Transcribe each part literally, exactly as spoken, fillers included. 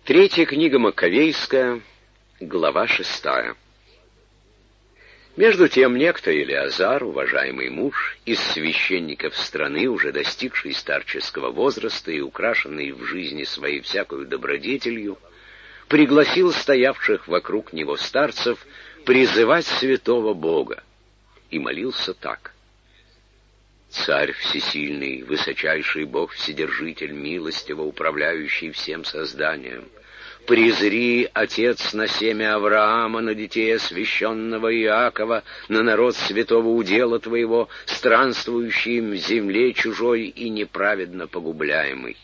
Третья книга Маковейская, глава шестая. Между тем некто Элиазар, уважаемый муж, из священников страны, уже достигший старческого возраста и украшенный в жизни своей всякою добродетелью, пригласил стоявших вокруг него старцев призывать святого Бога и молился так: «Царь всесильный, высочайший Бог Вседержитель, милостиво управляющий всем созданием, презри, Отец, на семя Авраама, на детей освященного Иакова, на народ святого удела Твоего, странствующий в земле чужой и неправедно погубляемый.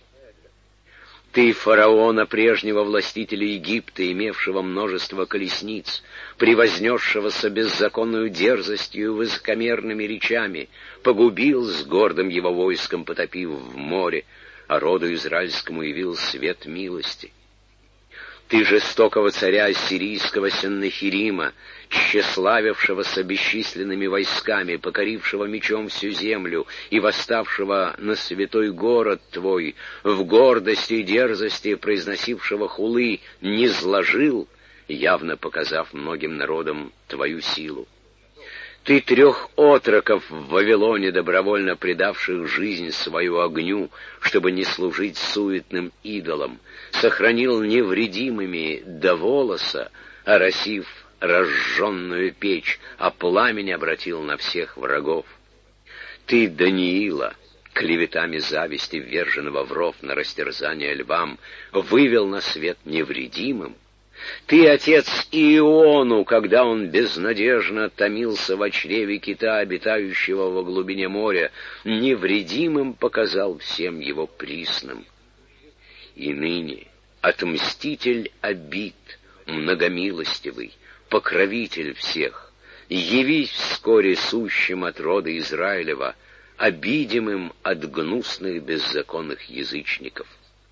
Ты, фараона, прежнего властителя Египта, имевшего множество колесниц, превознесшегося беззаконную дерзостью и высокомерными речами, погубил с гордым его войском, потопив в море, а роду израильскому явил свет милости. Ты, жестокого царя ассирийского Сеннахирима, тщеславившегося бесчисленными войсками, покорившего мечом всю землю и восставшего на святой город Твой, в гордости и дерзости произносившего хулы, низложил, явно показав многим народам Твою силу. Ты, трех отроков в Вавилоне, добровольно предавших жизнь свою огню, чтобы не служить суетным идолам, сохранил невредимыми до волоса, оросив разжженную печь, а пламень обратил на всех врагов. Ты, Даниила, клеветами зависти, вверженного в ров на растерзание львам, вывел на свет невредимым. Ты, отец Иону, когда он безнадежно томился во чреве кита, обитающего во глубине моря, невредимым показал всем его присным. И ныне отмститель обид, многомилостивый, покровитель всех, явись вскоре сущим от рода Израилева, обидимым от гнусных беззаконных язычников.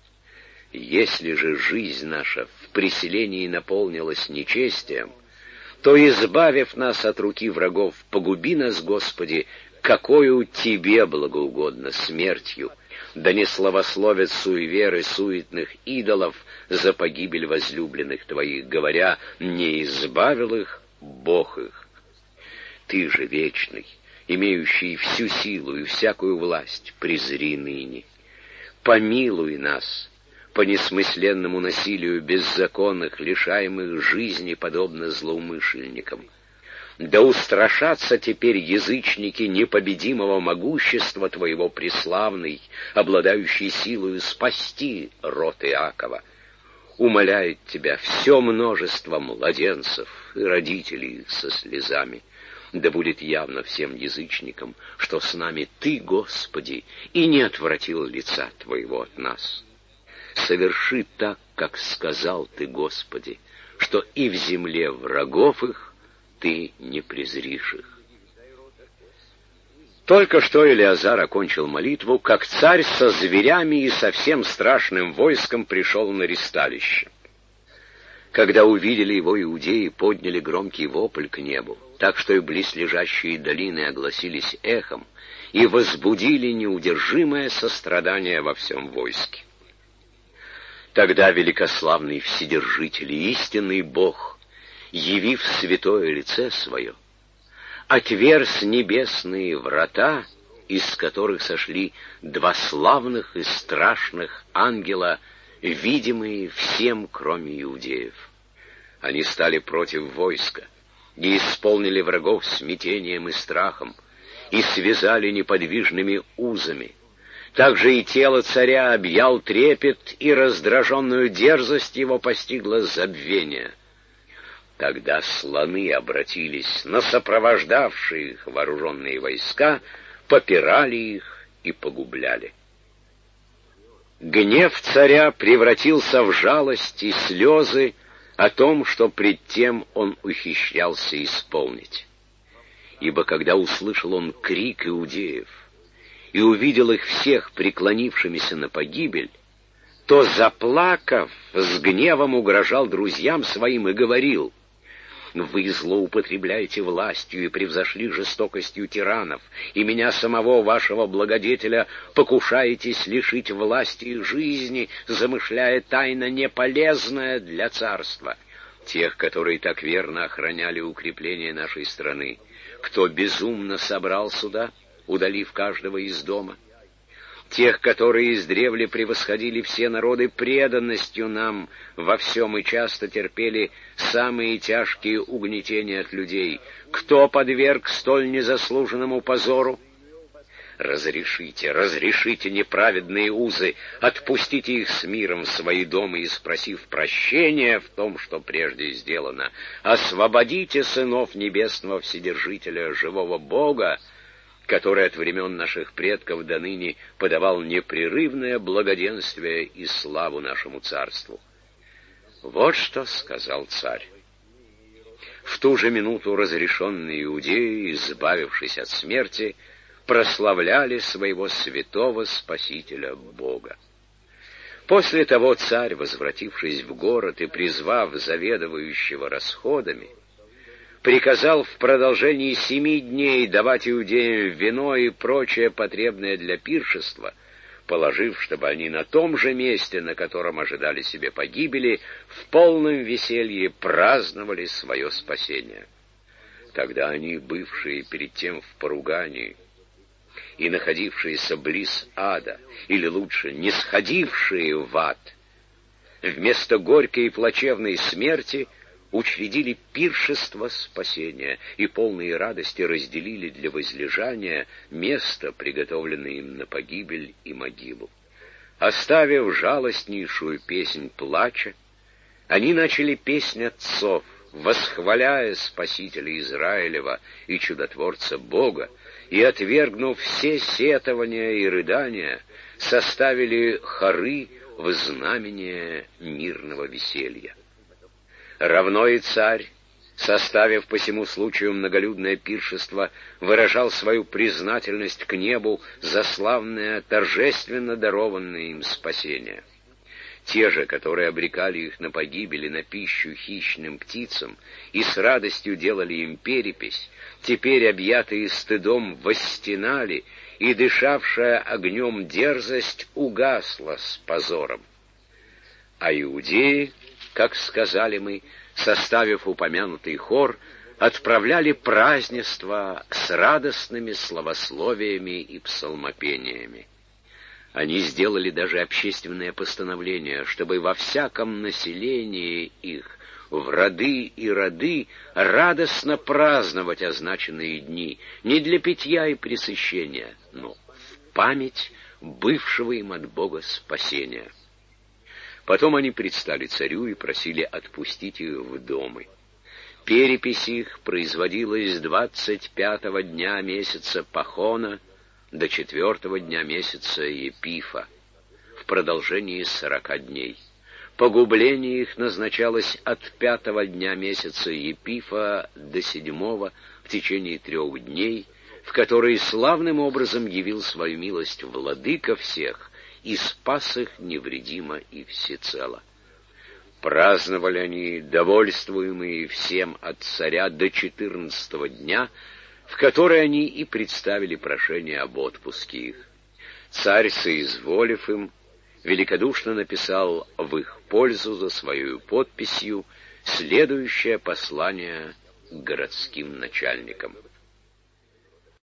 Если же жизнь наша в преселении наполнилась нечестием, то, избавив нас от руки врагов, погуби нас, Господи, какою Тебе благоугодно смертью, да не славословят суеверы суетных идолов за погибель возлюбленных Твоих, говоря, не избавил их Бог их. Ты же вечный, имеющий всю силу и всякую власть, презри ныне. Помилуй нас по несмысленному насилию беззаконных, лишаемых жизни, подобно злоумышленникам. Да устрашатся теперь язычники непобедимого могущества Твоего, преславный, обладающий силою спасти род Иакова. Умоляет Тебя все множество младенцев и родителей их со слезами. Да будет явно всем язычникам, что с нами Ты, Господи, и не отвратил лица Твоего от нас. Соверши так, как сказал Ты, Господи, что и в земле врагов их Ты не презришь их. Только что Элиазар окончил молитву, как царь со зверями и со всем страшным войском пришел на ристалище. Когда увидели его иудеи, подняли громкий вопль к небу, так что и близлежащие долины огласились эхом и возбудили неудержимое сострадание во всем войске. Тогда великославный Вседержитель и истинный Бог, явив святое лице свое, отверз небесные врата, из которых сошли два славных и страшных ангела, видимые всем, кроме иудеев. Они стали против войска и исполнили врагов смятением и страхом, и связали неподвижными узами. Также и тело царя объял трепет, и раздраженную дерзость его постигла забвение. Тогда слоны обратились на сопровождавшие их вооруженные войска, попирали их и погубляли. Гнев царя превратился в жалость и слезы о том, что пред тем он ухищрялся исполнить. Ибо когда услышал он крик иудеев и увидел их всех преклонившимися на погибель, то, заплакав, с гневом угрожал друзьям своим и говорил: Вы злоупотребляете властью и превзошли жестокостью тиранов, и меня самого, вашего благодетеля, покушаетесь лишить власти и жизни, замышляя тайно неполезное для царства. Тех, которые так верно охраняли укрепление нашей страны, кто безумно собрал сюда, удалив каждого из дома. Тех, которые издревле превосходили все народы преданностью нам во всем и часто терпели самые тяжкие угнетения от людей. Кто подверг столь незаслуженному позору? Разрешите, разрешите неправедные узы, отпустите их с миром в свои дома и, спросив прощения в том, что прежде сделано, освободите сынов Небесного Вседержителя, живого Бога, который от времен наших предков до ныне подавал непрерывное благоденствие и славу нашему царству. Вот что сказал царь. В ту же минуту разрешенные иудеи, избавившись от смерти, прославляли своего святого Спасителя Бога. После того царь, возвратившись в город и призвав заведующего расходами, приказал в продолжении семи дней давать иудеям вино и прочее потребное для пиршества, положив, чтобы они на том же месте, на котором ожидали себе погибели, в полном веселье праздновали свое спасение. Тогда они, бывшие перед тем в поругании и находившиеся близ ада, или лучше, не сходившие в ад, вместо горькой и плачевной смерти учредили пиршество спасения и полные радости разделили для возлежания место, приготовленное им на погибель и могилу. Оставив жалостнейшую песнь плача, они начали песнь отцов, восхваляя Спасителя Израилева и Чудотворца Бога, и, отвергнув все сетования и рыдания, составили хоры в знамение мирного веселья. Равно и царь, составив по сему случаю многолюдное пиршество, выражал свою признательность к небу за славное, торжественно дарованное им спасение. Те же, которые обрекали их на погибель и на пищу хищным птицам, и с радостью делали им перепись, теперь, объятые стыдом, восстенали, и дышавшая огнем дерзость угасла с позором. А иудеи, как сказали мы, составив упомянутый хор, отправляли празднества с радостными славословиями и псалмопениями. Они сделали даже общественное постановление, чтобы во всяком населении их, в роды и роды, радостно праздновать означенные дни, не для питья и пресыщения, но в память бывшего им от Бога спасения. Потом они предстали царю и просили отпустить их в домы. Перепись их производилась с двадцать пятого дня месяца Пахона до четвертого дня месяца Епифа, в продолжении сорока дней. Погубление их назначалось от пятого дня месяца Епифа до седьмого в течение трех дней, в которые славным образом явил свою милость Владыка всех и спас их невредимо и всецело. Праздновали они, довольствуемые всем от царя, до четырнадцатого дня, в который они и представили прошение об отпуске их. Царь, соизволив им, великодушно написал в их пользу за свою подписью следующее послание городским начальникам.